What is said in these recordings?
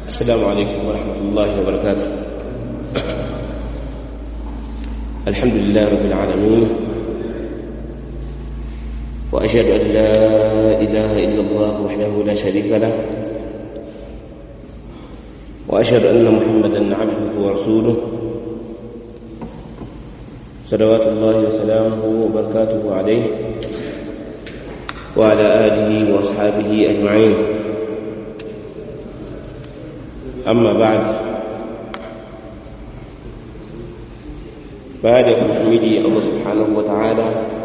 السلام عليكم ورحمة الله وبركاته. الحمد لله رب العالمين، وأشهد أن لا إله إلا الله وحده لا شريك له، وأشهد أن محمدا عبده ورسوله صلوات الله وسلامه وبركاته عليه وعلى آله وأصحابه أجمعين. أما بعد، baada ya kumhimidi Allah subhanahu wa ta'ala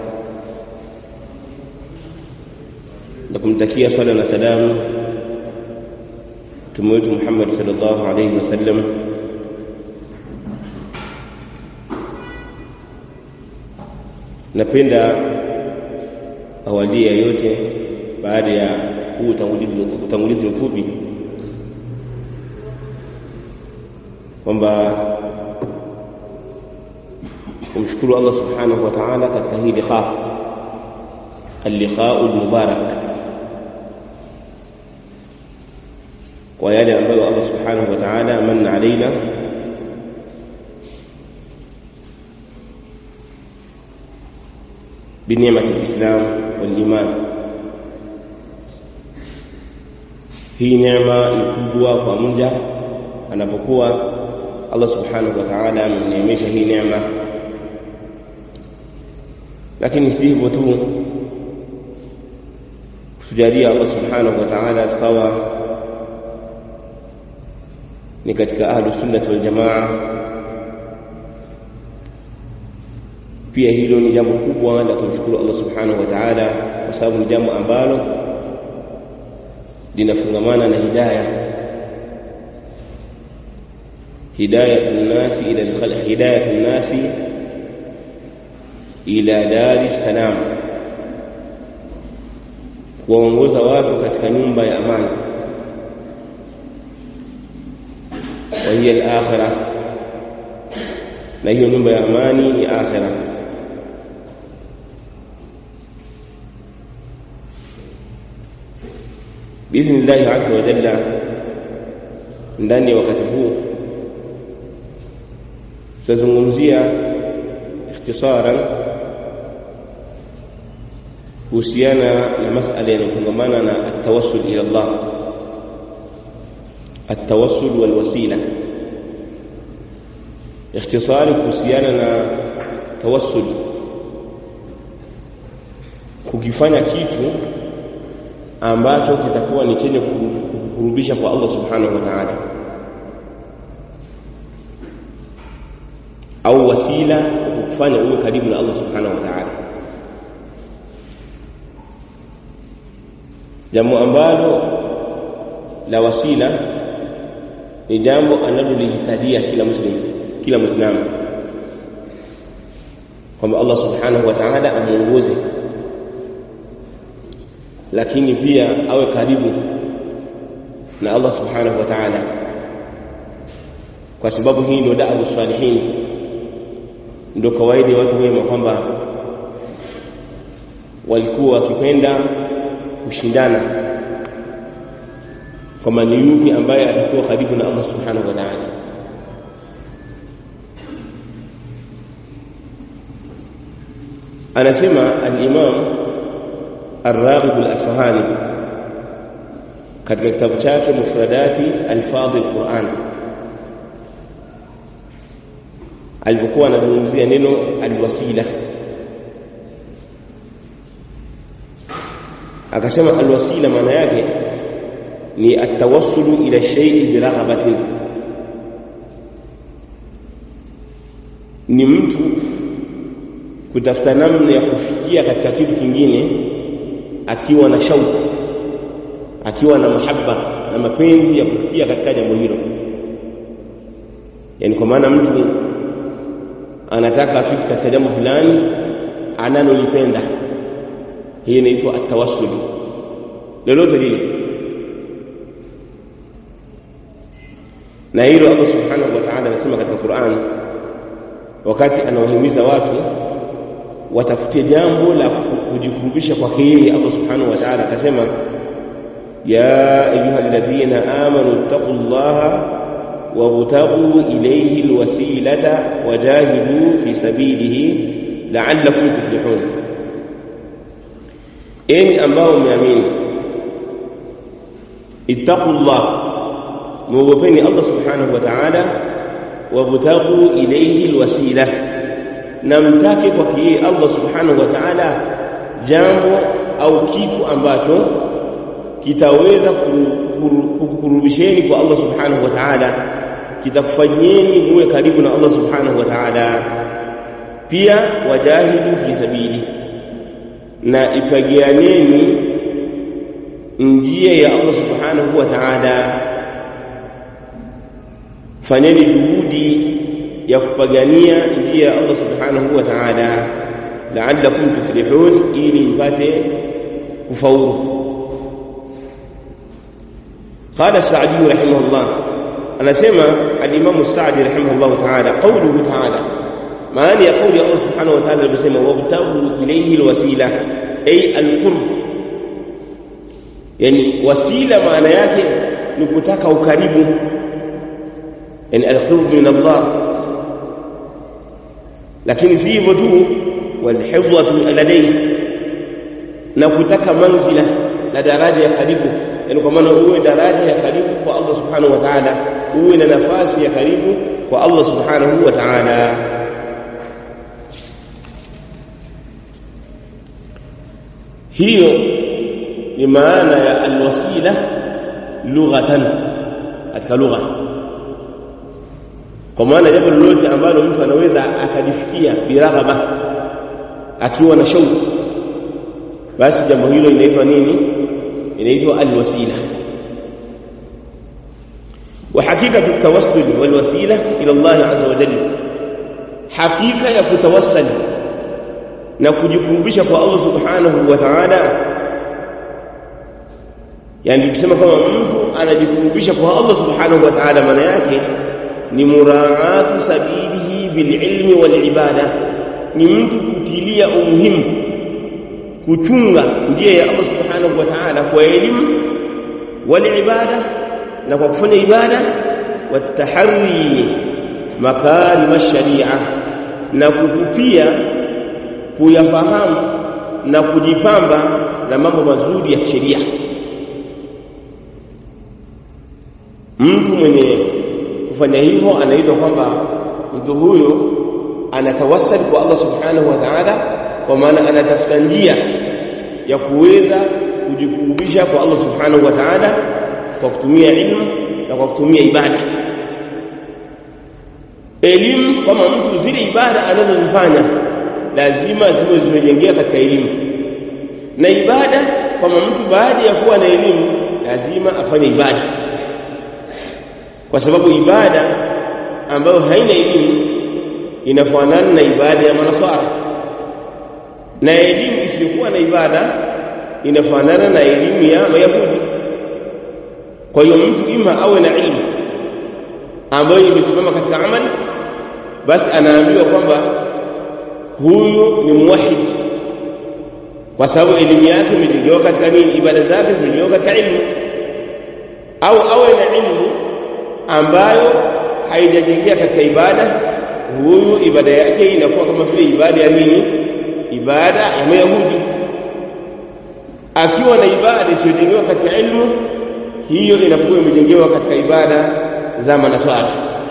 na kumtakia swala na salamu Mtume wetu Muhammad sallallahu alayhi wasallam, napenda awali yote baada ya utangulizi mfupi kwamba kumshukuru Allah subhanahu wa ta'ala katika hii al-liqa'u al-mubarak, kwa yale ambayo Allah subhanahu wa ta'ala manna alaina بنعمة الإسلام والإيمان. hii neema ni kubwa kwa mja anapokuwa Allah subhanahu wa ta'ala amemneemesha hii neema. Lakini si hivyo tu, tujalia Allah subhanahu wa ta'ala tukawa ni katika ahlus sunnah wal jamaa. Pia hilo ni jambo kubwa la kumshukuru Allah subhanahu wa ta'ala, kwa sababu ni jambo ambalo linafungamana na hidayatun nasi ila daris salam, kuongoza watu katika nyumba ya amani, wa hiya al-akhirah, na hiyo nyumba ya amani ni akhirah. Biidhnillah azza wa jalla, ndani ya wakati huu tutazungumzia ikhtisaran kuhusiana na masala yanayofungamana na at-tawassul ila Allah, at-tawassul wal wasila. Ikhtisari kuhusiana na tawassul, kukifanya kitu ambacho kitakuwa ni chenye kukurubisha kwa Allah subhanahu wa ta'ala, au wasila kufanya uwe karibu na Allah subhanahu wa ta'ala. Jambo ambalo la wasila ni jambo analolihitajia kila muislamu, kwamba Allah subhanahu wa ta'ala amuongoze, lakini pia awe karibu na Allah subhanahu wa ta'ala, kwa sababu hii ndio da'wa salihin, ndio kawaida ya watu wema, kwamba walikuwa wakipenda kushindana kama ni yupi ambaye atakuwa karibu na Allah subhanahu wa ta'ala. Anasema al-Imam Ar-Raghib al-Asfahani katika kitabu chake Mufradati Alfadhi al-Quran, alipokuwa anazungumzia neno al-wasila, akasema al-wasila maana yake ni at-tawassulu ila shay'in bi raghabatin, ni mtu kutafuta namna ya kufikia katika kitu kingine akiwa na shauku, akiwa na mahaba na mapenzi ya kufikia katika jambo hilo. Yani kwa maana mtu anataka afike katika jambo fulani analolipenda, hii inaitwa at-tawassul, lolote lile. Na hilo Allah subhanahu wa ta'ala anasema katika Qur'an, wakati anawahimiza watu watafutie jambo la kujikurubisha kwake yeye Allah subhanahu wa ta'ala, akasema ya ayyuhalladhina amanu taqullaha wabtaghu ilayhi alwasilata wajahidu fi sabilihi la'allakum tuflihun. Enyi ambao mmeamini, ittaqullah, muogopeni Allah subhanahu wa ta'ala, wabtaghu ilayhi alwasila, na mtake kwake yeye Allah subhanahu wa ta'ala jambo au kitu ambacho kitaweza kukurubisheni kwa Allah subhanahu wa ta'ala, kitakufanyeni muwe karibu na Allah subhanahu wa ta'ala. Pia wajahidu fi sabili, na ipagianeni njia ya Allah subhanahu wa ta'ala. Fanyeni juhudi ya kupigania njia ya Allah subhanahu wa ta'ala, la'allakum tuflihun, ili mpate kufaulu. قال السعدي رحمه الله، أنا سمع الإمام السعدي رحمه الله تعالى قوله تعالى، معنى قول الله سبحانه وتعالى بسمع وابتغوا إليه الوسيلة أي القرب، يعني وسيلة معنى yake ni kutaka ukaribu, yani alqurb min Allah. Lakini si hivyo tu, walhifdhatu ladayhi, na kutaka manzila na daraja ya karibu, yani kwa maana uwe daraja ya karibu kwa Allah subhanahu wa ta'ala, uwe na nafasi ya karibu kwa Allah subhanahu wa ta'ala. Hiyo ni maana ya alwasila lughatan, katika lugha, kwa maana jambo lolote ambalo mtu anaweza akajifikia biraghaba, akiwa na shauku, basi jambo hilo linaitwa nini? Inaitwa alwasila. Wa hakikatu at-tawassul wal wasila ila Allah azza wa jalla, hakika ya kutawassal na kujikurubisha kwa Allah subhanahu wa ta'ala, yani tukisema kama mtu anajikurubisha kwa Allah subhanahu wa ta'ala, maana yake ni muraatu sabilihi bil ilmi wal ibada, ni mtu kutilia umuhimu kuchunga njia ya Allah subhanahu wa ta'ala kwa elimu wal ibada, na kwa kufanya ibada, watahari makarim ash-sharia, na kukupia kuyafahamu na kujipamba na mambo mazuri ya sheria. Mtu mwenye kufanya hivyo anaitwa kwamba mtu huyo anatawassal kwa Allah subhanahu wa ta'ala, kwa maana anatafuta njia ya kuweza kujikurubisha kwa Allah subhanahu wa ta'ala kwa kutumia ilmu na kwa kutumia ibada. Elimu, kama mtu zile ibada anazozifanya lazima ziwe zimejengea katika elimu, na ibada, kama mtu baada ya kuwa na elimu lazima afanye ibada, kwa sababu ibada ambayo haina elimu inafanana na ibada ya manaswara, na elimu isiyokuwa na ibada inafanana na elimu ya Mayahudi. Kwa hiyo mtu ima awe na ilmu ambayo imesimama katika amali, basi anaambiwa kwamba huyu ni muwahhid, kwa sababu elimu yake imejengewa katika nini? Ibada zake zimejengewa katika ilmu. Au awe na ilmu ambayo haijajengea katika ibada, huyu ibada yake inakuwa kama vile ibada ya nini? Ibada ya Mayahudi. Akiwa na ibada isiyojengewa katika ilmu, hiyo inakuwa imejengewa katika ibada za manaswara.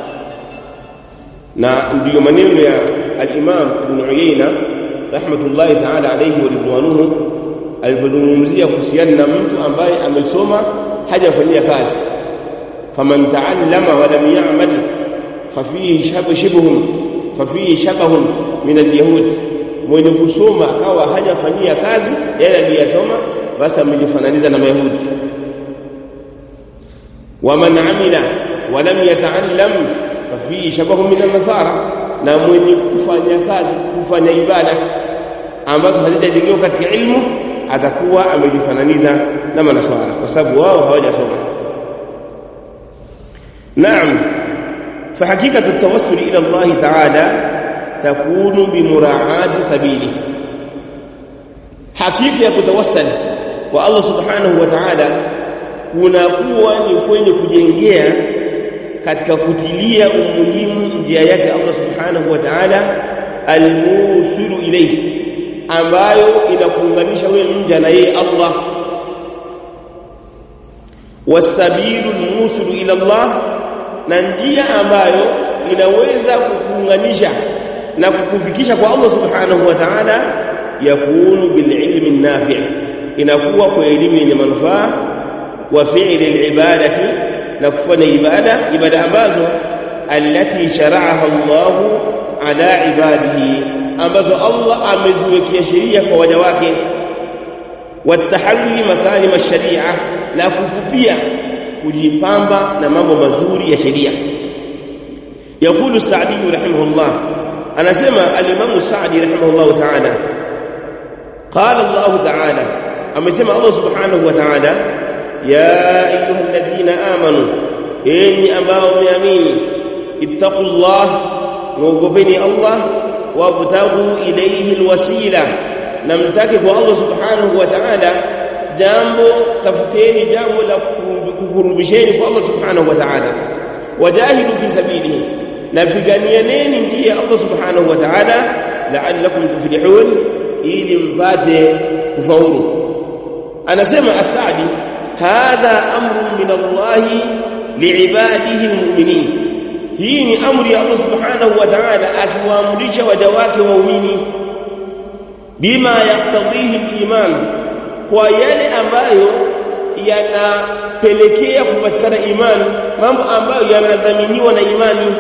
Na ndio maneno ya al-Imam Ibn Uyayna rahmatullahi ta'ala alayhi wa ridwanuhu alipozungumzia kuhusiana na mtu ambaye amesoma hajafanyia kazi. Faman ta'allama wa lam ya'mal fafihi shabahun min al-yahud, mwenye kusoma akawa hajafanyia kazi yale aliyosoma, basi amejifananiza na Mayahudi. Waman amila wa lam yata'allam fafihi shabahun min an-nasara, na mwenye kufanya kazi, kufanya ibada ambazo hazijajengewa katika ilmu, atakuwa amejifananiza na manaswara, kwa sababu wao hawajasoma. Naam, فحقيقة التوسل إلى الله تعالى تكون بمراعاة سبيله. حقيقة التوسل والله سبحانه وتعالى kunakuwa ni kwenye kujengea katika kutilia umuhimu njia yake Allah subhanahu wa ta'ala al-musilu ilayhi, ambayo inakuunganisha wewe mja na yeye Allah. Wasabilu al-musilu ila Allah, na njia ambayo inaweza kukuunganisha na kukufikisha kwa Allah subhanahu wa ta'ala, yakunu bil ilmi an-nafi', inakuwa kwa elimu yenye manufaa, wa fi'li al-ibadati, na kufanya ibada ambazo allati shara'aha Allah ala ibadihi, ambazo Allah ameziwekea sheria kwa waja wake, watahalli makarim ash-sharia, na kukupia kujipamba na mambo mazuri ya sheria. Yaqulu Sa'di rahimahullah, anasema al-Imam Sa'di rahimahullah ta'ala, qala Allah ta'ala, amesema Allah subhanahu wa ta'ala, ya ayyuhalladhina amanu, enyi ambao mmeamini, ittaqullah, muogopeni Allah, wabtaghu ilayhi alwasila, na mtake kwa Allah subhanahu wa ta'ala jambo, tafuteni jambo la kukurubisheni kwa Allah subhanahu wa ta'ala, wajahidu fi sabilihi, na piganianeni njia ya Allah subhanahu wa ta'ala, la'allakum tuflihun, ili mpate kufaulu. Anasema As-Sa'di, hadha amrun min Allah li'ibadihi almu'minin, hii ni amri ya Allah subhanahu wa ta'ala akiwaamrisha waja wake waumini, bima yaktadhihi al-iman, kwa yale ambayo yanapelekea kupatikana imani, mambo ambayo yanadhaminiwa na imani.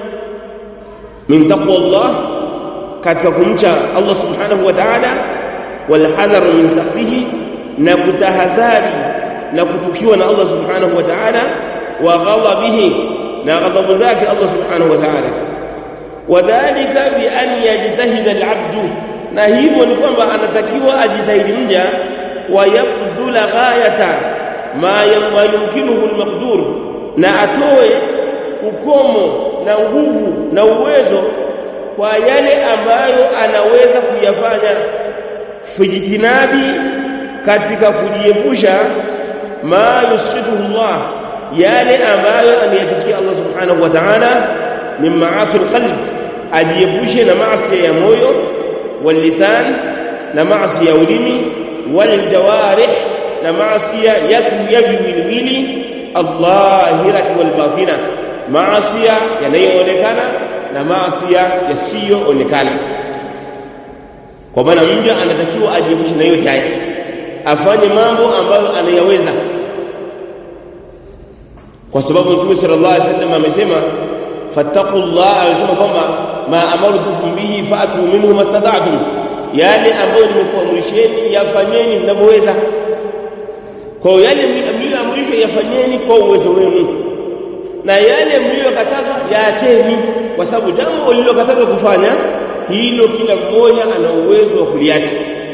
Min taqwallah, katika kumcha Allah subhanahu wa ta'ala, wal hadhar min sakhtihi, na kutahadhari na kutukiwa na Allah subhanahu wa ta'ala, wa ghadabihi, na ghadabu zake Allah subhanahu wa ta'ala. Wadhalika bi an yajtahida al-'abdu, na hivyo ni kwamba anatakiwa ajitahidi mja, wa yabdhula ghayata ma yumkinuhu al-maqdur, na atoe ukomo na nguvu na uwezo kwa yale ambayo anaweza kuyafanya, fijitinabi, katika kujiepusha, ma yusqituhu Allah, yale ambayo anayachukia Allah subhanahu wa ta'ala, min ma'asi al-qalb, ajiepushe na maasi ya moyo, wal lisan, na maasi ya ulimi, wal jawarih, na maasi ya viwiliwili, al-dhahirati wal batina, maasi yanayoonekana na maasi yasiyoonekana. Kwa maana mja anatakiwa ajiepushe na yote haya, afanye mambo ambayo anayaweza, kwa sababu Mtume sallallahu alaihi wasallam amesema, fattaqullah, amesema kwamba ma amartukum bihi fa'tu minhu matada'tum, yale ambayo nimekuamrisheni yafanyeni mnavyoweza. Kwa yale mlioamrishwa yafanyeni kwa uwezo wenu, na yale mliokatazwa yaacheni, kwa sababu jambo lililokatazwa kufanya hilo kila mmoja ana uwezo wa kuliacha.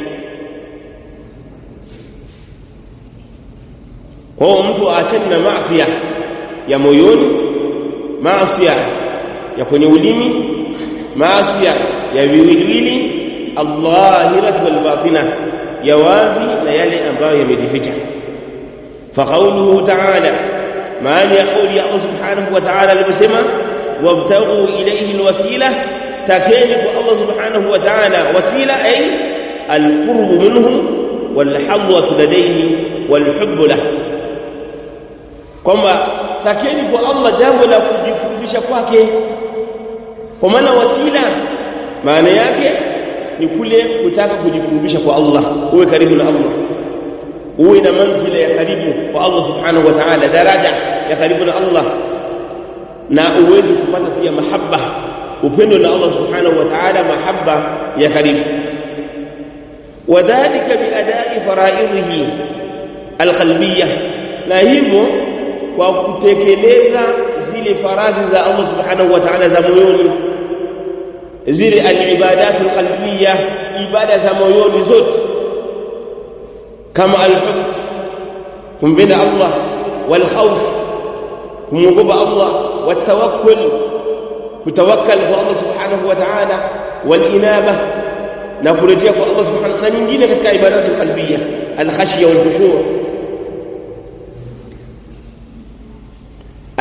Kwa hiyo mtu aachane na maasi ya moyoni, maasi ya kwenye ulimi, maasi ya viwiliwili, al-dhahirati wal batina, ya wazi na yale ambayo yamejificha. Fa qawluhu ta'ala, maana ya kauli ya Allah subhanahu wa ta'ala aliposema, wabtaghu ilayhi alwasila, takeni kwa Allah subhanahu wa ta'ala wasila, ay alqurb minhu wal hadwatu ladayhi wal hubb lahu, kwamba takeni kwa Allah jambo la kujikurubisha kwake. Kwa maana wasila maana yake ni kule kutaka kujikurubisha kwa Allah, uwe karibu na Allah, uwe na manzila ya karibu kwa Allah subhanahu wa ta'ala, daraja ya karibu na Allah, na uweze kupata pia mahabba, upendo na Allah subhanahu wa ta'ala, mahabba ya karibu. Wadhālika biadā'i farāidhihi alqalbiyyah, na hivyo kwa kutekeleza zile faradhi za Allah subhanahu wa ta'ala za moyoni, zile al-ibadatul qalbiyyah, ibada za moyoni zote, kama al-hubb, kumpenda Allah, wal khawf, kumwogopa Allah, wat tawakkul, kutawakkal kwa Allah subhanahu wa ta'ala, wal inaba, na kurejea kwa Allah subhanahu, na nyingine katika ibadatul qalbiyyah, al khashya wal khushu'.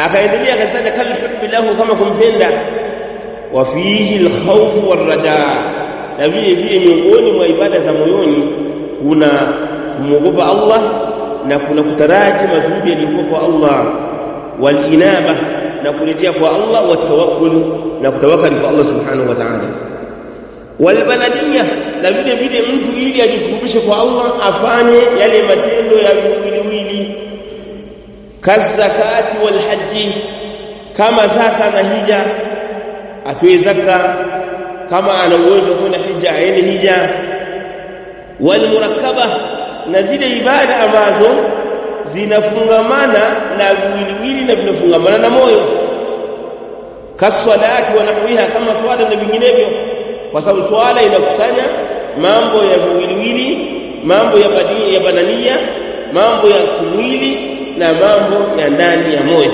akaendelea akasema kal hubbi lahu, kama kumpenda, wa fihi alkhawf warrajaa, na vile miongoni mwa ibada za moyoni kuna kumwogopa Allah na kuna kutaraji mazuri yaliyokuwa kwa Allah, wal inaba, na kuletea kwa Allah, wa tawakkul, na kutawakkali kwa Allah subhanahu wa ta'ala, wal baladiyya, na vile mtu ili ajikurubishe kwa Allah afanye yale matendo ya mwili, kazakati wal haji, kama zaka na hija, atoe zaka, kama ana uwezo kwenda hija aende hija, wal murakkaba, na zile ibada ambazo zinafungamana na mwili na vinafungamana na moyo, kaswalati wa nahwiha, kama swala na vinginevyo, kwa sababu swala inakusanya mambo ya mwili, mambo ya badania, mambo ya kimwili na mambo ya ndani ya moyo.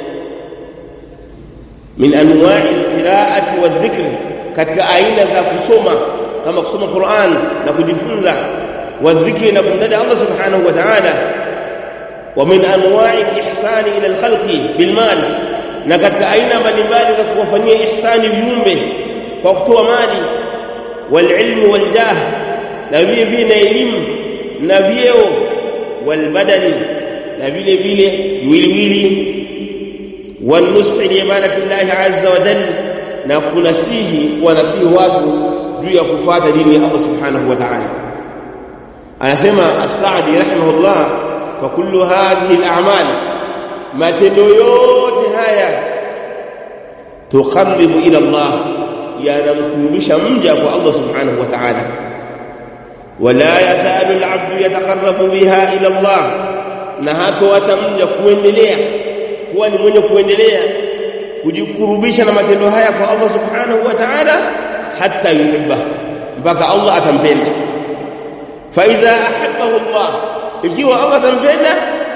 Min anwa'i al-qira'ati wadh-dhikr, katika aina za kusoma, kama kusoma Qur'an na kujifunza, wadh-dhikri, na kumtaja Allah subhanahu wa ta'ala. Wa min anwa'i al-ihsani ila al-khalqi bil mal, na katika aina mbalimbali za kuwafanyia ihsani viumbe kwa kutoa mali, wal ilmu wal jah, na vile na elimu na vyeo, wal badani, na vile wili, wal nushi li ibadati Allah azza wa jalla, na kunasihi watu juu ya kufuata dini ya Allah subhanahu wa ta'ala. Anasema As-Sa'di rahimahullah, fa kullu hadhihi al-a'mal, matendo yote haya, tuqarribu ila Allah, yanamkurubisha mja kwa Allah subhanahu wa ta'ala. Wala yasalu al-'abdu yataqarrabu biha ila Allah, na hata mja kuendelea kuwa ni mwenye kuendelea kujikurubisha na matendo haya kwa Allah subhanahu wa ta'ala, hatta yuhibba, mpaka Allah atampenda. Fa idha ahabbahu Allah, ikiwa Allah atampenda,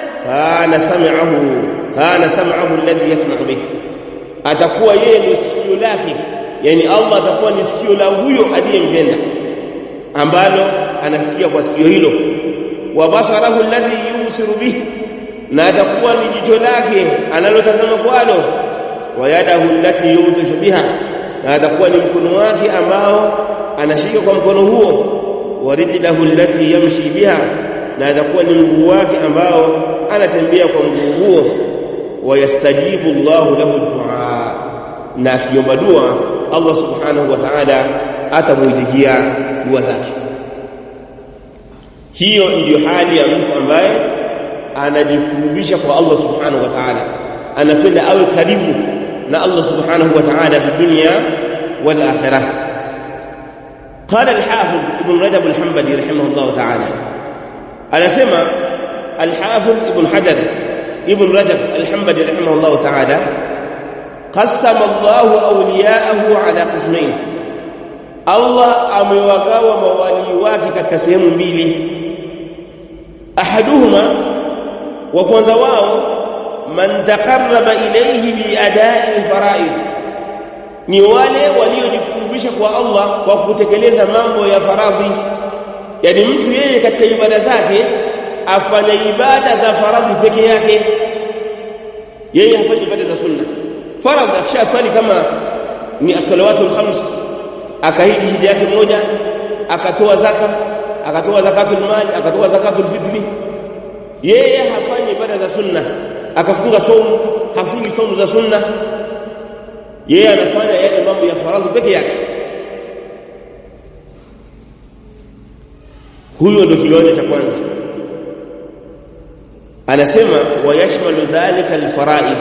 kana sam'ahu alladhi yasma'u bihi, atakuwa yeye ni sikio lake, yani Allah atakuwa ni sikio la huyo aliyempenda ambalo anasikia kwa sikio hilo. Wa basarahu alladhi yusiru bihi, na atakuwa ni jicho lake analotazama kwalo. Wa yadahu allati yutishu biha, na atakuwa ni mkono wake ambao anashika kwa mkono huo. Wa rijlahu allati yamshi biha, na atakuwa ni mguu wake ambao anatembea kwa mguu huo. Wa yastajibu Allahu lahu du'a, na akiomba dua Allah subhanahu wa ta'ala atamuitikia dua zake. Hiyo ndiyo hali ya mtu ambaye anajikurubisha kwa Allah subhanahu wa ta'ala, anapenda awe karibu na Allah subhanahu wa ta'ala fi dunya wal akhirah. قال الحافظ ابن رجب الحنبلي رحمه الله تعالى، anasema الحافظ ابن حجر ابن رجب الحنبلي رحمه الله تعالى، قسم الله أولياءه على قسمين، Allah amewagawa mawali wake katika sehemu mbili. Ahaduhuma, wa kwanza wao, man taqarraba ilayhi bi ada'i faraid, ni wale waliojikurubisha kwa Allah kwa kutekeleza mambo ya faradhi. Yani mtu yeye katika ibada zake afanye ibada za faradhi peke yake, yeye hafanyi ibada za sunna. Faradhi akishasali kama ni as-salawatul khams, akahiji hija yake moja, akatoa zaka, akatoa zakatul mali, akatoa zakatul fitri, yeye hafanyi ibada za sunna. Akafunga saumu, hafungi saumu za sunna, yeye anafanya yale mambo ya faradhi peke yake. Huyo ndio kiwango cha kwanza. Anasema wa yashmalu dhalika alfaraid,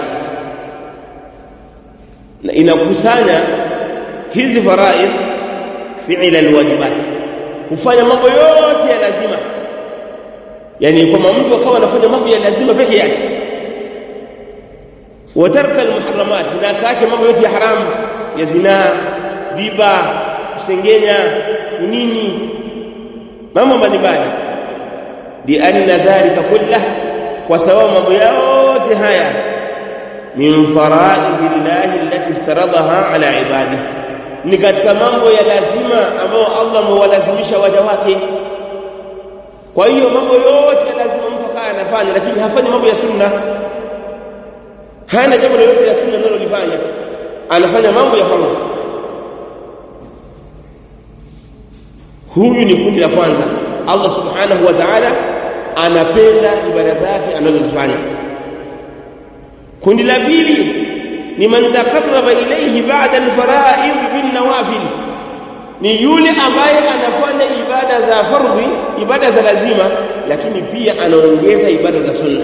na inakusanya hizi faraid fi'la alwajibat, kufanya mambo yote ya lazima. Yani kama mtu akawa anafanya mambo ya lazima peke yake, wa tarka almuharramat, na kaacha mambo yote ya haramu, ya zina, riba, kusengenya, nini, mambo mbalimbali. Bi anna dhalika kullah, kwa sababu mambo yote haya min faraidillahi allati iftaradaha ala ibadihi, ni katika mambo ya lazima ambayo Allah amewalazimisha waja wake. Kwa hiyo mambo yote ya lazima mtu akaya anafanya, lakini hafanyi mambo ya sunna, hana jambo lolote la sunna analolifanya, anafanya mambo ya fardhi. Huyu ni kundi la kwanza. Allah subhanahu wa ta'ala anapenda ibada zake anazozifanya. Kundi la pili ni man taqarraba ilayhi ba'da al-fara'id bin nawafil, ni yule ambaye anafanya ibada za fardhi, ibada za lazima, lakini pia anaongeza ibada za sunna.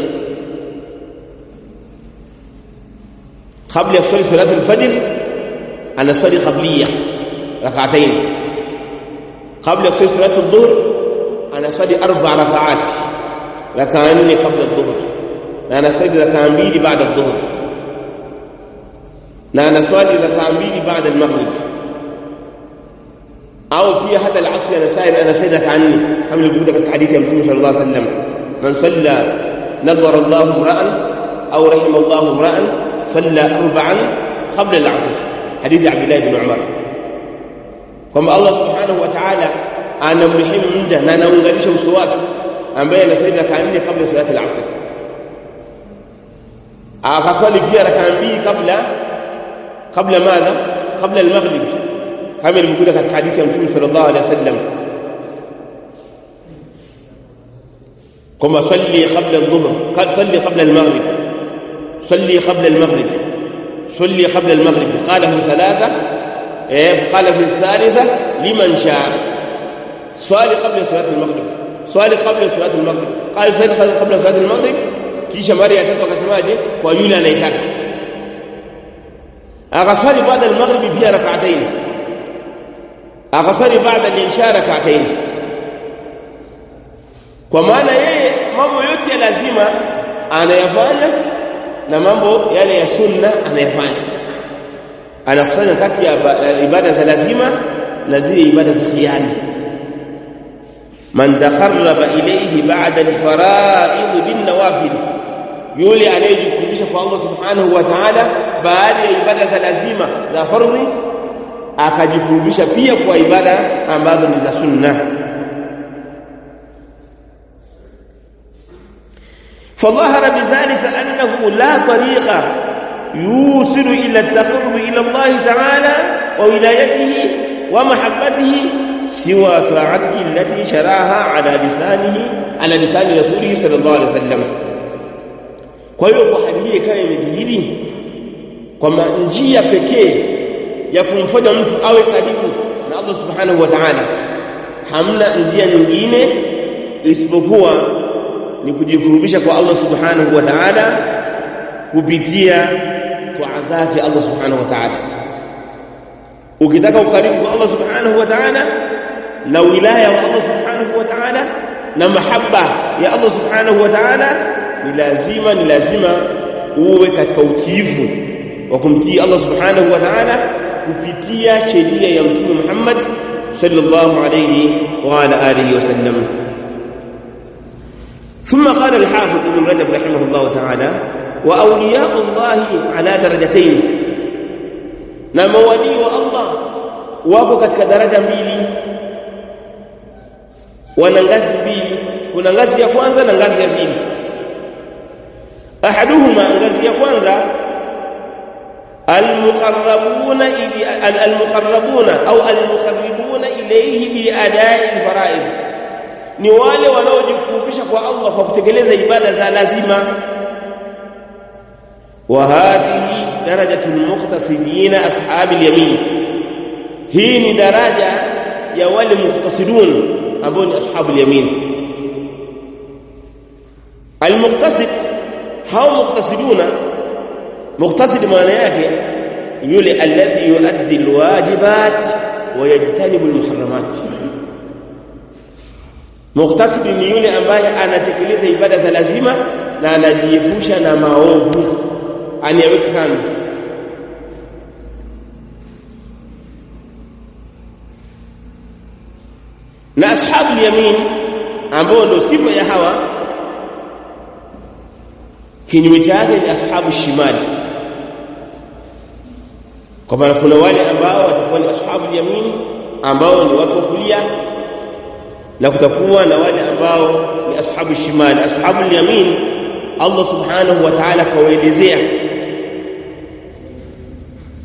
Kabla ya salat al-fajr anasali qabliya rak'atayn, kabla ya salat adh-dhuhr anasali 4 rak'at, rak'an qabla adh-dhuhr, na anasali rak'an 2 ba'da adh-dhuhr, na anasali rak'an 2 ba'da al-maghrib, au pia hata al-'asr anasali rak'an 4 kama ilivyokuja katika hadithi ya Mtume sallallahu alayhi wasallam, man salla nadhara Allahu ra'an au rahima Allahu ra'an salla 4 qabla al-'asr, hadithi Abdullah ibn Umar. Kama Allah subhanahu wa ta'ala anamrehemu mja na anaunganisha uso wake ambaye anasali rak'a 4 kabla salat al-'asr, akaswali pia rak'a 2 kabla madha, kabla al-maghrib, kama ilivyokuja katika hadithi ya Mtume sallallahu alaihi wasallam, kama salli qabla adh-dhuhr, salli qabla al-maghrib, salli qabla al-maghrib, salli qabla al-maghrib, qalahu thalatha, qala fi ath-thalitha liman sha'a, swali qabla salat al-maghrib, swali qabla salat al-maghrib, qala swali qabla salat al-maghrib, kisha mara ya tatu akasemaje kwa yule anayetaka, akaswali baada al-maghrib pia rak'atayn, akaswali baada al-isha rak'atayn. Kwa maana yeye mambo yote ya lazima anayafanya na mambo yale ya sunna anayafanya, anakusanya kati ya ibada za lazima na zile ibada za khiyari. Man taqarraba ilayhi ba'da al-fara'id bin nawafil, yule anayejikurubisha kwa Allah subhanahu wa ta'ala baada ya ibada za lazima za fardhi, akajikurubisha pia kwa ibada ambazo ni za sunna. فظهر بذلك أنه لا طريق يوصل إلى التقرب إلى الله تعالى وولايته ومحبته سوى طاعته التي شرعها على لسان رسوله صلى الله عليه وسلم. Kwa hiyo kwa hali hii kama imedhihiri kwamba njia pekee ya kumfanya mtu awe karibu na Allah subhanahu wa ta'ala, hamna njia nyingine isipokuwa ni kujikurubisha kwa Allah subhanahu wa ta'ala kupitia toa zake Allah subhanahu wa ta'ala. Ukitaka ukaribu kwa Allah subhanahu wa ta'ala na wilaya wa Allah subhanahu wa ta'ala na mahabba ya Allah subhanahu wa ta'ala, ni lazima uwe katika utiifu wa kumtii Allah subhanahu wa ta'ala kupitia sheria ya Mtume Muhammad sallallahu alayhi wa ala alihi wasallam. ثم قال الحافظ ابن رجب رحمه الله تعالى: وأولياء الله على درجتين، na mawali wa Allah wako katika daraja mbili, wana ngazi mbili, kuna ngazi ya kwanza na ngazi ya pili. Ahaduhuma, ngazi ya kwanza, al-muqarrabuna au al-muqarribuna ilayhi bi ada'i al-fara'id, ni wale wanaojikurubisha kwa Allah kwa kutekeleza ibada za lazima. Wa hadhihi darajatul muqtasidin ashabil yamin, hii ni daraja ya wale muqtasidun ambao ni ashabul yamin. Al-muqtasid, hao muqtasiduna, muqtasid maana yake yule alladhi yuaddi alwajibat wa yajtanibu almuharramat. Muqtasid ni yule ambaye anatekeleza ibada za lazima na anajiepusha na maovu, anayeweka kando. Na ashabul yamin ambao ndio sifa ya hawa, kinyume chake ni ashabu shimali. Kwa maana kuna wale ambao watakuwa ni ashabul yamin ambao ni watu wa kulia, na kutakuwa na wale ambao ni ashabu shimali. Ashabul yamin Allah subhanahu wa ta'ala kawaelezea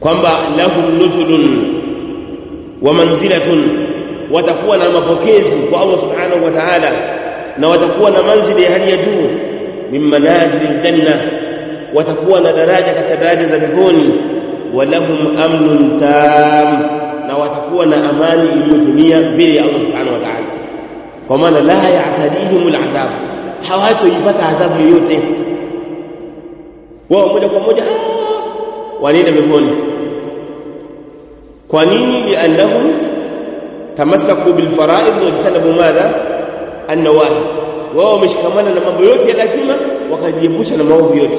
kwamba lahum nuzulun wa manzilatun, watakuwa na mapokezi kwa Allah subhanahu wa ta'ala, na watakuwa na manzili ya hali ya juu min manazilil janna, watakuwa na daraja katika daraja za peponi. Walahum amnun tam, na watakuwa na amani iliyotimia mbele ya Allah subhanahu wa ta'ala, kwa maana la ya'tadihimul adhab, hawatoipata adhabu yoyote. Wao moja kwa moja wanaenda peponi. Kwa nini? Li'annahum tamassaku bil fara'id wa jtanabu madha an-nawahi, wao wameshikamana na mambo yote ya lazima wakajiepusha na maovu yote.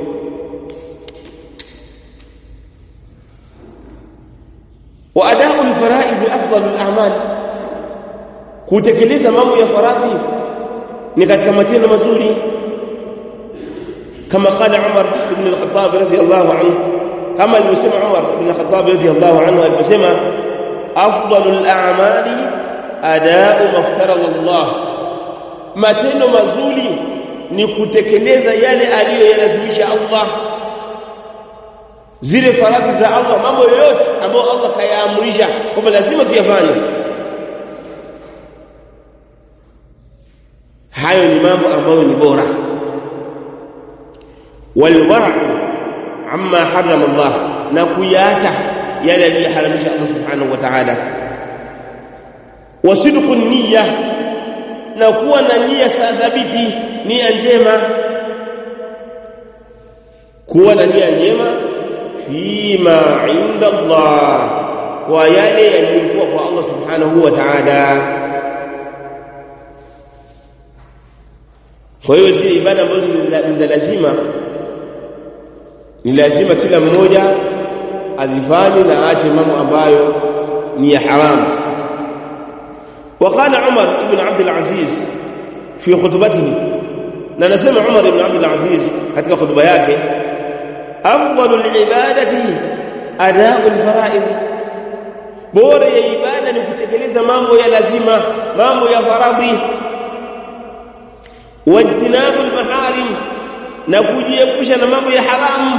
Wa ada'u al-fara'id afdalul a'mal, kutekeleza mambo ya faradhi ni katika matendo mazuri, kama qala Umar ibn al-Khattab radhiyallahu anhu, kama alisema Umar ibn al-Khattab radhiyallahu anhu alisema afdalul a'mali ada'u maftarada Allah, matendo mazuri ni kutekeleza yale aliyoyalazimisha Allah, zile faradhi za Allah, mambo yote ambayo Allah kayaamrisha kwamba lazima tuyafanye. Hayo ni mambo ambayo ni bora. Walwara'u amma harrama Allah, na kuyaacha yale aliyoharamisha Allah subhanahu wa ta'ala. Wasidqun niyya, na kuwa na nia thabiti, nia njema, kuwa na nia njema fima inda Allah, wa yale yaliyokuwa kwa Allah subhanahu wa ta'ala. Kwa hiyo zile ibada ambazo ni lazima, ni lazima kila mmoja azifanye na aache mambo ambayo ni ya haramu. وقال عمر ابن عبد العزيز في خطبته، na nasema Umar ibn Abdul Aziz katika khutba yake, afdalul ibadati ada'ul fara'id, bora ya ibada ni kutekeleza mambo ya lazima, mambo ya faradhi. Wajtinabul maharim, na kujiepusha na mambo ya haramu.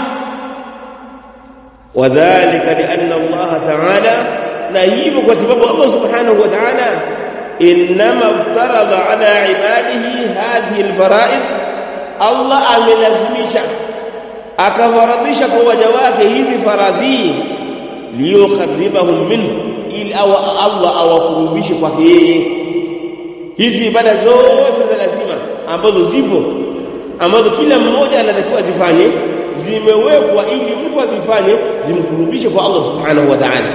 Wadhālika li'anna Allah ta'ala, na hivyo kwa sababu Allah subhanahu wa ta'ala inma iftarada ala ibadihi hadhihi alfara'id, Allah amelazimisha akafaradhisha kwa waja wake hizi faradhi liyukharribahum minhu, ili Allah awakurubishe kwake yeye. Hizi ibada zote za lazima ambazo zipo, ambazo kila mmoja anatakiwa azifanye, zimewekwa ili mtu azifanye zimkurubishe kwa Allah subhanahu wa ta'ala,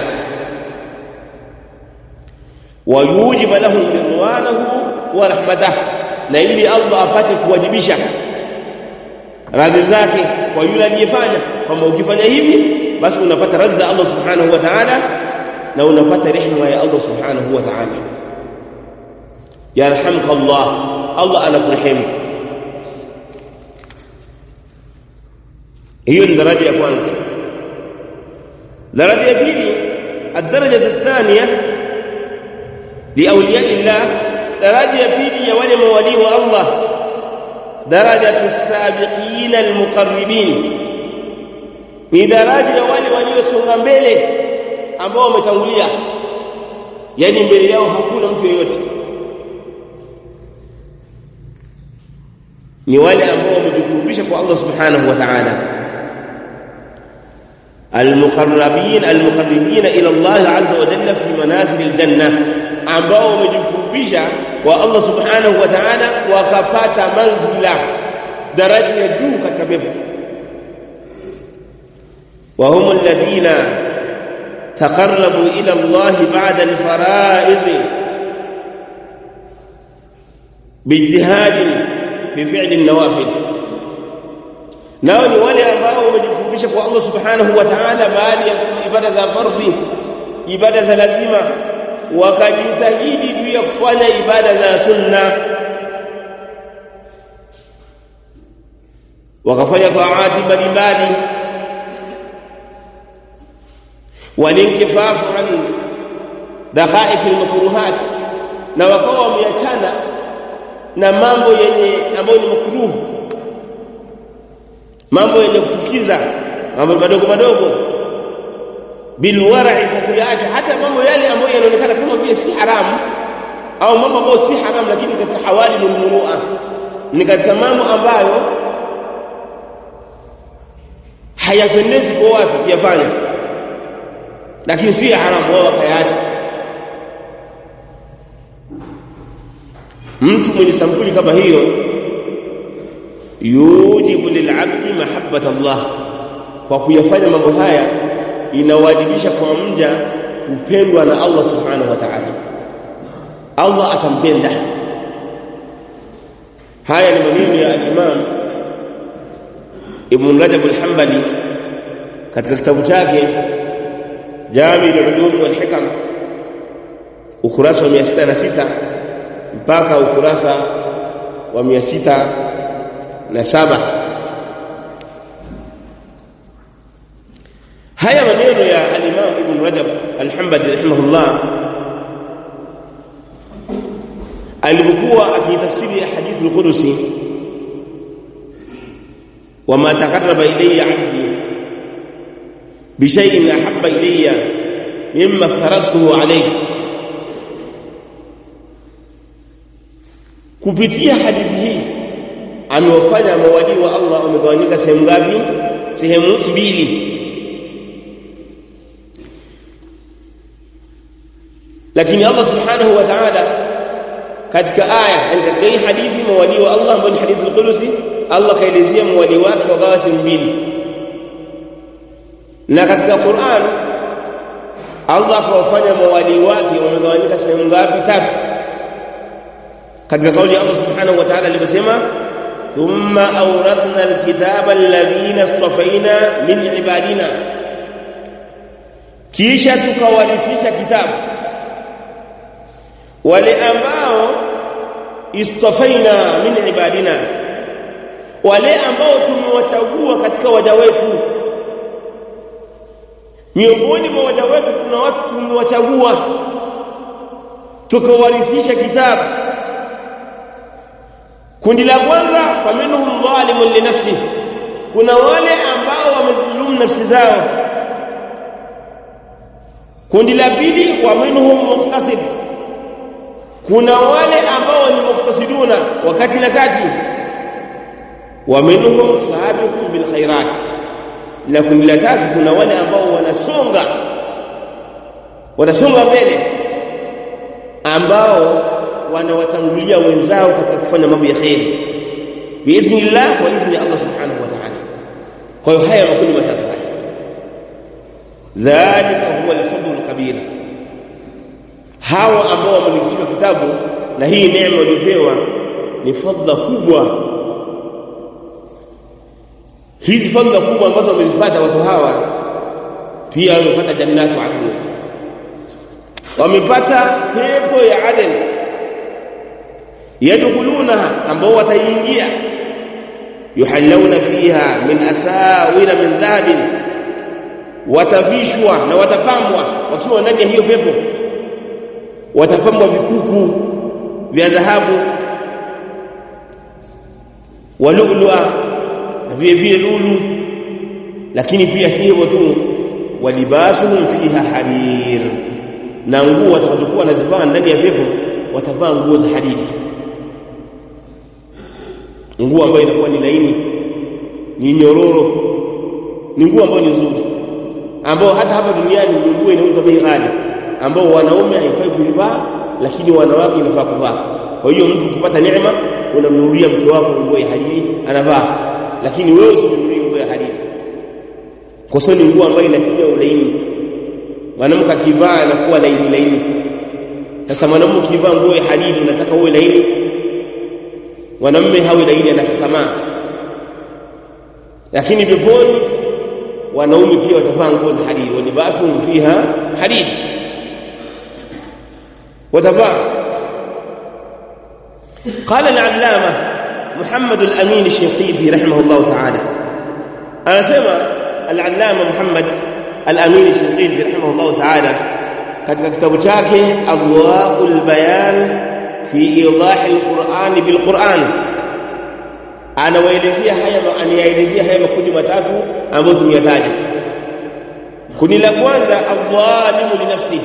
wayujib lahu ridwanahu wa rahmatahu, na ili Allah apate kuwajibisha radhi zake kwa yule aliyefanya, kama ukifanya hivi basi unapata radhi za Allah subhanahu wa ta'ala na unapata rehema ya Allah subhanahu wa ta'ala. Yarhamka Allah anakurehemu. hiyo ni daraja ya kwanza. Daraja ya pili, الدرجة الثانية لأولياء الله، daraja ya pili ya wale mawali wa Allah, درجة السابقين المقربين، ni daraja ya wale waliosonga mbele ambao wametangulia, yani mbele yao hakuna mtu yeyote, ni wale ambao wamejikurubisha kwa Allah subhanahu wa ta'ala. المقربين إلى الله عز وجل في منازل الجنة، ambao wamejikurubisha kwa Allah subhanahu wa ta'ala wakapata manzila, daraja ya juu katika pepo. وهم الذين تقربوا إلى الله بعد الفرائض باجتهاد في فعل النوافل، nao ni wale ambao wamejikurubisha kwa Allah subhanahu wa ta'ala baada ya ibada za fardhi, ibada za lazima, wakajitahidi juu ya kufanya ibada za sunna, wakafanya taati mbalimbali, walinkifafu an daqaiq almakruhat, na wakawa wameachana na mambo yenye ambayo ni makruh, mambo yenye kutukiza, mambo madogo madogo, bilwara'i, kwa kuyaacha hata mambo yale ambayo yanaonekana kama vile si haramu au mambo ambayo si haramu, lakini katika hawalimul murua, ni katika mambo ambayo hayapendezi kwa watu kuyafanya, lakini si haramu, wao wakayaacha. Mtu mwenye sampuli kama hiyo yujibu lil'abdi mahabbata Allah, kwa kuyafanya mambo haya inawajibisha kwa mja kupendwa na Allah subhanahu wa ta'ala. Allah atampenda. Haya ni maneno ya al-Imam Ibn Rajab al-Hanbali katika kitabu chake Jami' al-Ulum wal Hikam, ukurasa wa 606 mpaka ukurasa wa 607. haya maneno ya al-Imam Ibn Rajab al-Hanbali rahimahullah alipokuwa akitafsiri hadithi al-Qudusi, wama taqarraba ilayya 'abdi bi shay'in ahabba ilayya mimma aftaradtuhu alayhi. Kupitia hadithi hii amewafanya mawali wa Allah wamegawanyika sehemu ngapi? Sehemu mbili. Lakini Allah subhanahu wa ta'ala katika aya, katika hii hadithi mawali wa Allah ambao ni hadithi al-Qudusi, Allah kaelezea mawali wake wagawa sehemu mbili. Na katika Qur'an Allah kawafanya mawali wake wamegawanyika sehemu ngapi? Tatu. katika kauli Allah subhanahu wa ta'ala aliposema thumma awrathna alkitaba alladhina istafaina min ibadina, kisha tukawarithisha kitabu wale ambao istafaina min ibadina, wale ambao tumewachagua katika waja wetu. Miongoni mwa waja wetu kuna watu tumewachagua tukawarithisha kitabu. Kundi la kwanza, faminhum zalimun li nafsihi, kuna wale ambao wamedhulumu nafsi zao. Kundi la pili, wa minhum muqtasid, kuna wale ambao ni muqtasiduna wakati na kati. Wa minhum sabiqun bil khairat, na kundi la tatu kuna wale ambao wanasonga mbele, ambao wanawatangulia wenzao katika kufanya mambo ya khairi biidhnillah wa idhni Allah subhanahu wa ta'ala. Kwa hiyo haya makundi matatu haya, dhalika huwa al-fadl al-kabir. Hawa ambao wamelisika kitabu na hii neema walipewa ni fadhila kubwa. Hizi fadhila kubwa ambazo wamezipata watu hawa, pia wamepata jannatu adn, wamepata pepo ya adn yadkhulunaha, ambao wataingia, yuhallawna fiha min asawira min dhahabin, watavishwa na watapambwa wakiwa ndani ya hiyo pepo, watapambwa vikuku vya dhahabu, walulwa na vile lulu. Lakini pia si hivyo tu, walibasuhum fiha harir, na nguo watakazokuwa nazivaa ndani ya pepo watavaa nguo za hariri, nguo ambayo inakuwa ni laini, ni nyororo, ni nguo ambayo ni nzuri, ambayo hata hapa duniani ni nguo inauzwa bei ghali, ambao wanaume haifai kuvaa lakini wanawake inafaa kuvaa. Kwa hiyo mtu kupata neema, unamnunulia mke wako nguo ya hariri anavaa, lakini wewe usinunulie nguo ya hariri, kwa sababu ni nguo ambayo inatia ulaini. Mwanamke akivaa anakuwa laini. Sasa mwanamume akivaa nguo ya hariri unataka uwe laini, mwanamume hawe laini, anakakamaa. Lakini peponi wanaume pia watavaa nguo za hariri, walibasu fiha hariri, watavaa. قال العلامة محمد الأمين الشنقيطي رحمه الله تعالى، أنا سمع العلامة محمد الأمين الشنقيطي رحمه الله تعالى katika kitabu chake Adwaul Bayan fi idah al-Qur'an bil Qur'an, anaelezea haya makundi matatu ambayo tumeyataja. Kundi la kwanza adh-dhalimu li nafsihi,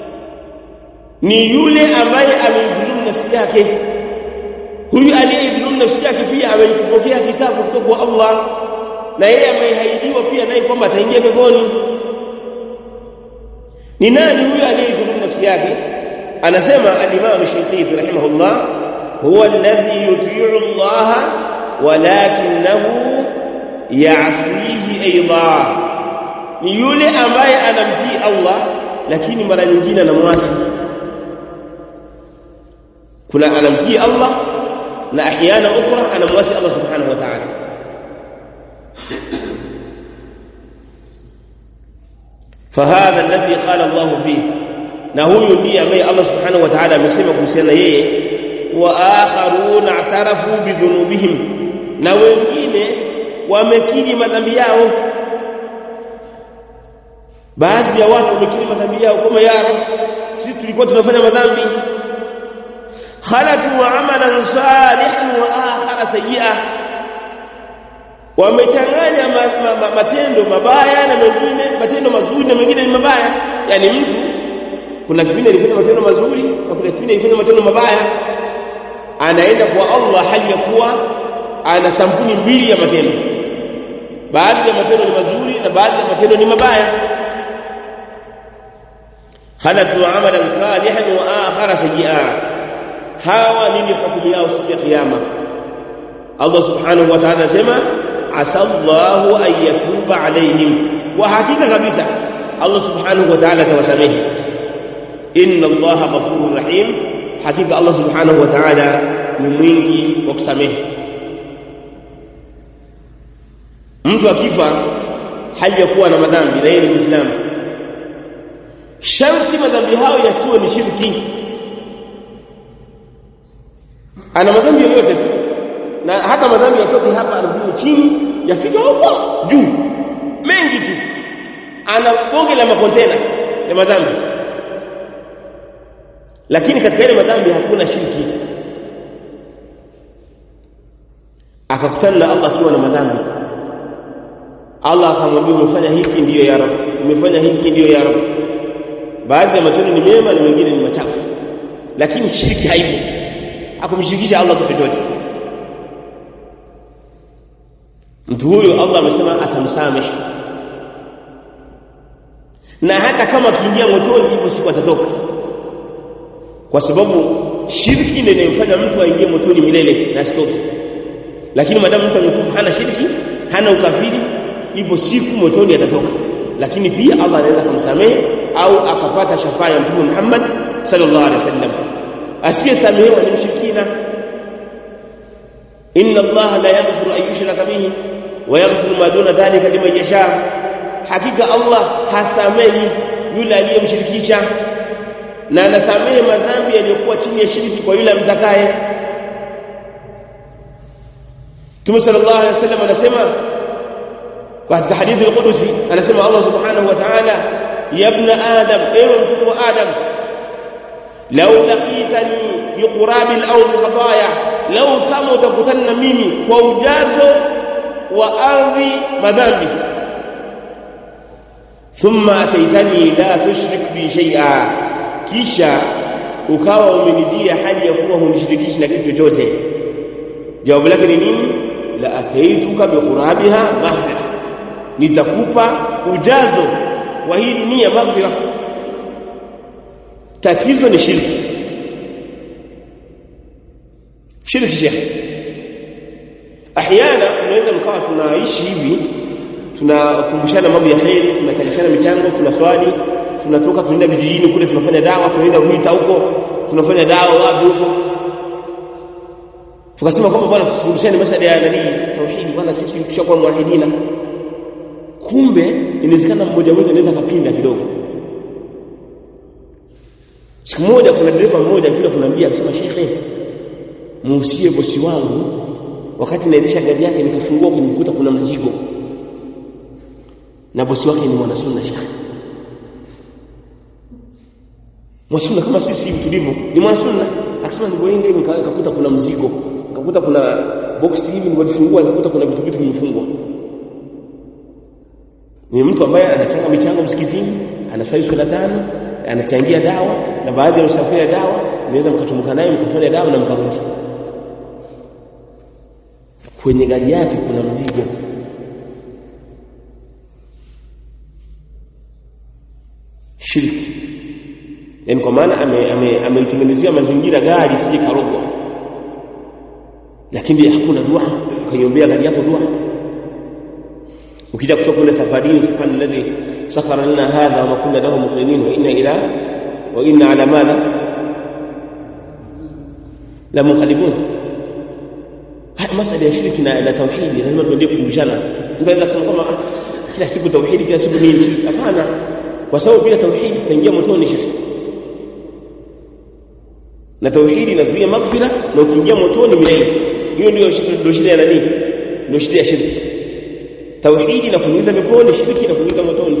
ni yule ambaye ameidhulumu nafsi yake. Huyu aliyedhulumu nafsi yake pia amekipokea kitabu kutoka kwa Allah, na yeye amehaidiwa pia naye kwamba ataingia peponi. Ni nani huyu aliyedhulumu nafsi yake? Anasema al-Imam Shafi'i rahimahullah, huwa alladhi yuti'u Allah walakinahu ya'sihi aidan, ni yule ambaye anamtii Allah lakini mara nyingine anamwasi. Kuna anamtii Allah na ahyana ukhra anamwasi Allah subhanahu wa ta'ala. فهذا الذي قال الله فيه، na huyu ndiye ambaye Allah subhanahu wa ta'ala amesema kuhusiana yeye, wa akharuna i'tarafu bi dhunubihim, na wengine wamekiri madhambi yao. Baadhi ya watu wamekiri madhambi yao kama ya Rabb, sisi tulikuwa tunafanya madhambi. Khalatu wa amalan salihan wa akhara sayyi'a, wamechanganya matendo mabaya na mengine matendo mazuri na mengine ni mabaya. Yani mtu kuna kipindi alifanya matendo mazuri na kuna kipindi alifanya matendo mabaya, anaenda kwa Allah hali ya kuwa ana sampuli mbili ya matendo. Baadhi ya matendo ni mazuri na baadhi ya matendo ni mabaya. Khalatu amalan salihan wa akhara sayyi'a, hawa nini hukumu yao siku ya kiyama? Allah subhanahu wa ta'ala sema asallahu an yatuba alayhim, wa hakika kabisa Allah subhanahu wa ta'ala tawasamehe. Inna Allaha ghafurur rahim, hakika Allah subhanahu wa ta'ala ni mwingi wa kusamehe. Mtu akifa hali ya kuwa na madhambi na yeye ni Muislamu, sharti madhambi hayo yasiwe ni shirki. Ana madhambi yoyote tu, na hata madhambi yatoke hapa ardhini chini yafika huko juu mengi tu, ana bonge la makontena ya madhambi, lakini katika ile madhambi hakuna shirki. Akakutana na Allah akiwa na madhambi, Allah akamwambia umefanya hiki ndiyo ya Rabb, umefanya hiki ndiyo ya Rabb. Baadhi ya matendo ni mema na mengine ni machafu, lakini shirki haipo, akumshirikisha Allah kwa chochote. Mtu huyo Allah amesema atamsamehe, na hata kama kiingia motoni hivyo siku atatoka, kwa sababu shirki ndio inayofanya mtu aingie motoni milele na asitoke. Lakini madamu mtu amekufa hana shirki, hana ukafiri, hivyo siku motoni atatoka. Lakini pia Allah anaweza kumsamehe au akapata shafaa ya Mtume Muhammad sallallahu alaihi wasallam. Asiyesamehewa ni mshirikina. Inna Allah la yaghfiru an yushraka bihi wa yaghfiru ma duna dhalika liman yasha, hakika Allah hasamehi yule aliyemshirikisha na anasamehe madhambi yaliyokuwa chini ya shirki kwa yule amtakaye. Mtume sallallahu alaihi wasallam anasema katika hadithi al-Qudusi, anasema Allah subhanahu wa ta'ala, ya ibn adam, ewe mtoto wa Adam, law laqitani biqurabi al-ardi khataaya, law kama utakutana na mimi kwa ujazo wa ardhi madhambi, thumma ataitani la tushrik bi shay'a, kisha ukawa umenijia hali ya kuwa hunishirikishi na kitu chochote, jawabu lake ni nini? La ataituka biqurabiha maghfira, nitakupa ujazo wa hii dunia maghfira. Tatizo ni shirki. Shirki shekhi, ahyana tunaweza mkawa tunaishi hivi, tunakumbushana mambo ya kheri, tunakalishana michango, tunaswali, tunatoka tunaenda vijijini kule tunafanya dawa, tunaenda Ruita huko tunafanya dawa wapi huko, tukasema kwamba bwana tusifundishane masuala ya tauhid, bwana sisi tushakuwa muwahidina. Kumbe inawezekana mmoja wetu anaweza kapinda kidogo. Siku moja kuna dereva mmoja alikuja kuniambia, akasema shekhe, muusie bosi wangu, wakati naendesha gari yake nikafungua kunikuta kuna mzigo, na bosi wake ni mwanasunna shekhe. Mwanasunna kama sisi hivi tulivyo, ni mwanasunna. Akasema nilipoingia nikakuta kuna mzigo, nikakuta kuna box hivi nilifungua, nikakuta kuna vitu vimefungwa. Ni mtu ambaye anachanga michango msikitini, anafanya swala tano, anachangia dawa na baadhi ya usafiri ya dawa, mnaweza mkatumbuka naye mkafanya dawa na mkarudi. Kwenye gari yake kuna mzigo. Shirki. Yaani kwa maana ameitengenezea mazingira gari isije karogwa. Lakini hakuna dua, ukaiombea gari yako dua. Ukija kutoka kule safarini, subhanalladhi sakhara lana hadha wa ma kunna lahu muqrinin wa inna ala madha la munqalibun. Haya masala ya shirki na tauhidi lazima tuendelee kukumbushana. Ndio lazima kama kila siku tauhidi, kila siku ni shirki. Hapana, kwa sababu bila tauhidi utaingia motoni shirki. Na tauhidi inazuia maghfira, na ukiingia motoni milele. Hiyo ndio shida ya nani? Ndio shida ya shirki. Tauhidi na kuingiza peponi, shirki na kuingiza motoni.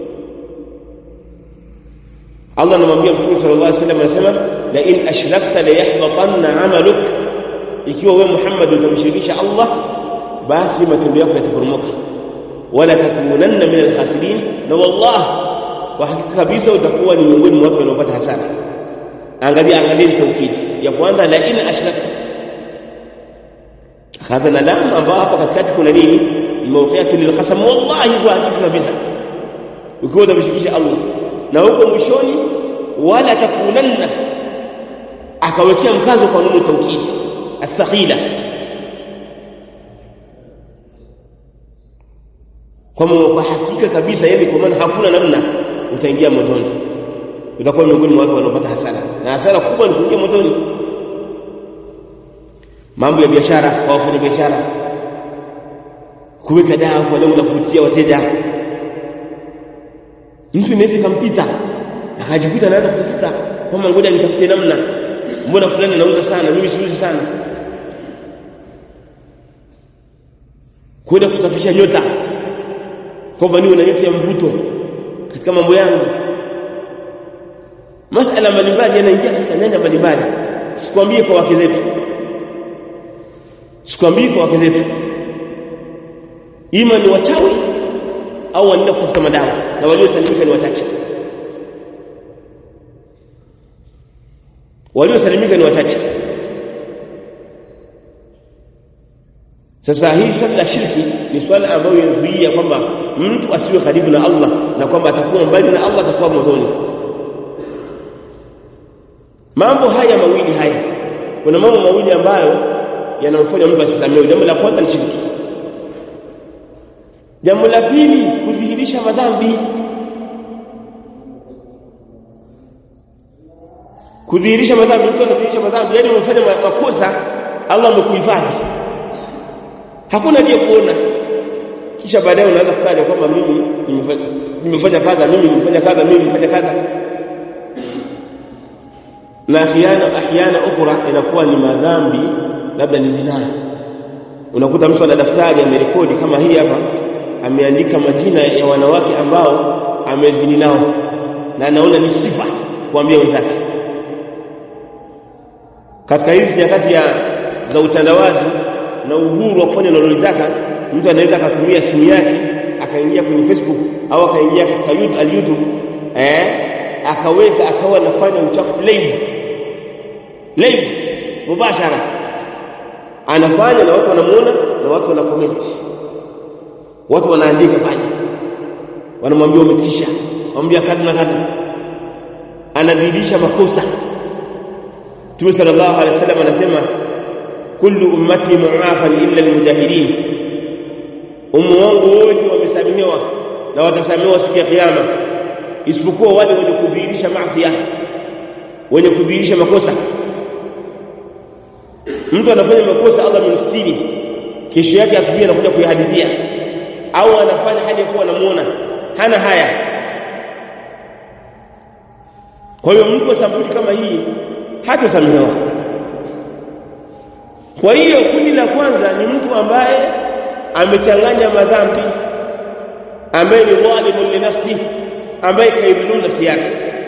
Allah anamwambia Mtume sallallahu alaihi wasallam, anasema la in ashrakta la yahbatanna 'amaluk, ikiwa wewe Muhammad utamshirikisha Allah basi matendo yako yataporomoka, wala takunanna min al-khasirin, na wallahi kwa hakika kabisa utakuwa ni miongoni mwa watu wanaopata hasara. Angalia tauhidi ya kwanza, la in ashrakta. Hadha na lam ambao hapa katikati kuna nini? Mawqi'atu lil qasam, wallahi kwa hakika kabisa ukiwa utamshirikisha Allah. Na huko mwishoni wala takunanna, akawekea mkazo kwa neno tauhidi athqila, kwa hakika kabisa, yani kwa maana hakuna namna utaingia motoni, utakuwa miongoni mwa watu wanaopata hasara, na hasara kubwa ni kuingia motoni. Mambo ya biashara, kwa wafanya biashara, kuweka dawa kwa lengo la kuvutia wateja. Mtu anaweza kumpita akajikuta anaanza kutafuta kama ngoja nitafute namna, mbona fulani anauza sana, mimi siuzi sana. Kwenda kusafisha nyota, kwamba niwe na nyota ya mvuto katika mambo yangu. Masala mbalimbali yanaingia katika nyanja mbalimbali. Sikwambie kwa wake zetu, ima ni wachawi au wanaenda kutafuta madawa, na waliosalimika ni wachache. Sasa hii swala la shirki ni swala ambayo inazuia kwamba mtu asiwe karibu na Allah, na kwamba atakuwa mbali na Allah, atakuwa motoni. Mambo haya mawili kuna mambo mawili ambayo yanamfanya mtu asisamehe. Jambo la kwanza ni shirki. Jambo la pili, kudhihirisha madhambi. Mtu anadhihirisha madhambi, yani umefanya makosa, Allah amekuhifadhi, hakuna aliyekuona, kisha baadaye unaanza kutaja kwamba mimi nimefanya kadha, mimi nimefanya kadha. Na ahyana ukhra inakuwa ni madhambi, labda ni zinaa. Unakuta mtu ana daftari amerekodi kama hii hapa, ameandika majina ya wanawake ambao amezini nao, na anaona ni sifa kuambia wenzake. Katika hizi nyakati za utandawazi na uhuru wa kufanya analotaka, mtu anaweza kutumia simu yake akaingia kwenye Facebook au akaingia katika YouTube, akaweka akawa anafanya uchafu live mubashara, anafanya na watu wanamuona na watu wana comment, watu wanaandika pale, wanamwambia umetisha, wanamwambia kadha na kadha, anadhihirisha makosa. Mtume sallallahu alaihi wasallam anasema kullu ummati mu'afan illa almujahirin, ummu wangu wote wamesamehewa na watasamehewa siku ya kiyama, isipokuwa wale wenye kudhihirisha maasi, wenye kudhihirisha makosa. Mtu anafanya makosa, Allah amemstiri, kesho yake asubuhi anakuja kuyahadithia, au anafanya hali ya kuwa anamuona hana haya. Kwa hiyo mtu asabuni kama hii hatasamehewa. Kwa hiyo kundi la kwanza ni mtu ambaye amechanganya madhambi, ambaye ni dhalimun li nafsi, ambaye kaidhulumu nafsi yake.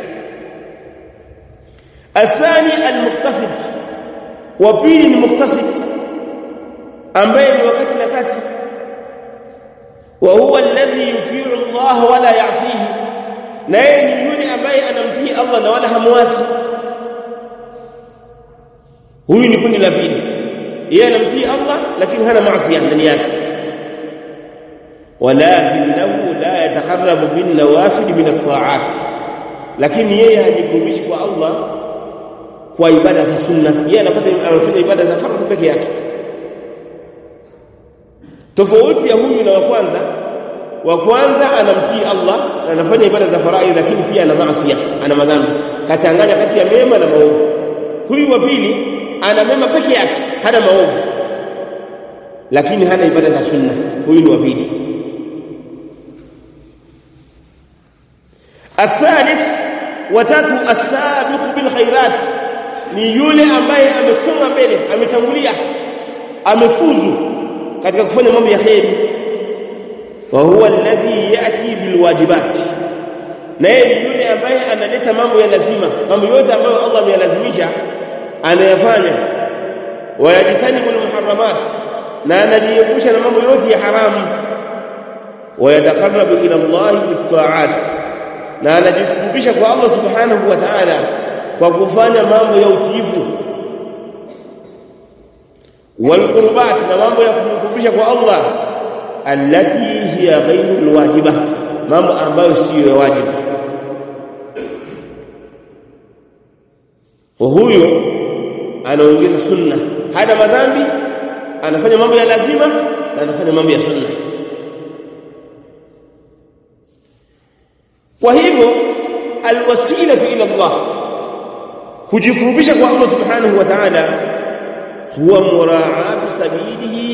Athani almuqtasid, wa pili ni muqtasid, ambaye ni wakati na kati. wa huwa alladhi yuti'u Allah wa la ya'sihi, naye ni yule ambaye anamtii Allah na wala hamwasi. Huyu ni kundi la pili, yeye anamtii Allah lakini hana maasi ndani yake. Walakinahu la yataqarrabu bin nawafil min at-ta'at, lakini yeye hajikurubishi kwa Allah kwa ibada za sunna. Yeye anafanya ibada za fardhu peke yake. Tofauti ya huyu na wa kwanza anamtii Allah na anafanya ibada za faraidhi, lakini pia ana maasi, ana madhambi, kachanganya kati ya mema na maovu. Huyu wa pili ana mema peke yake, hana maovu, lakini hana ibada za sunna. Huyu ni wa pili. Athalith, watatu, as-sabiqu bil khairat, ni yule ambaye amesonga mbele, ametangulia, amefuzu katika kufanya mambo ya khairi. Wa huwa alladhi yati bil wajibat, na yeye yule ambaye analeta mambo ya lazima, mambo yote ambayo Allah ameyalazimisha anayafanya. Wa yajtanibu al muharramat, na anajiepusha na mambo yote ya haramu. Wa yataqarrabu ila Allah bit ta'at, na anajikurubisha kwa Allah subhanahu wa ta'ala kwa kufanya mambo ya utiifu. Wal qurbat, na mambo ya kumkurubisha kwa Allah allati hiya ghayru alwajiba, mambo ambayo siyo wajibu. Huyo anaongeza sunna, hana madhambi, anafanya mambo ya lazima na anafanya mambo ya sunna. Kwa hivyo alwasila ila Allah, kujikurubisha kwa Allah subhanahu wa ta'ala, huwa muraa'atu sabilihi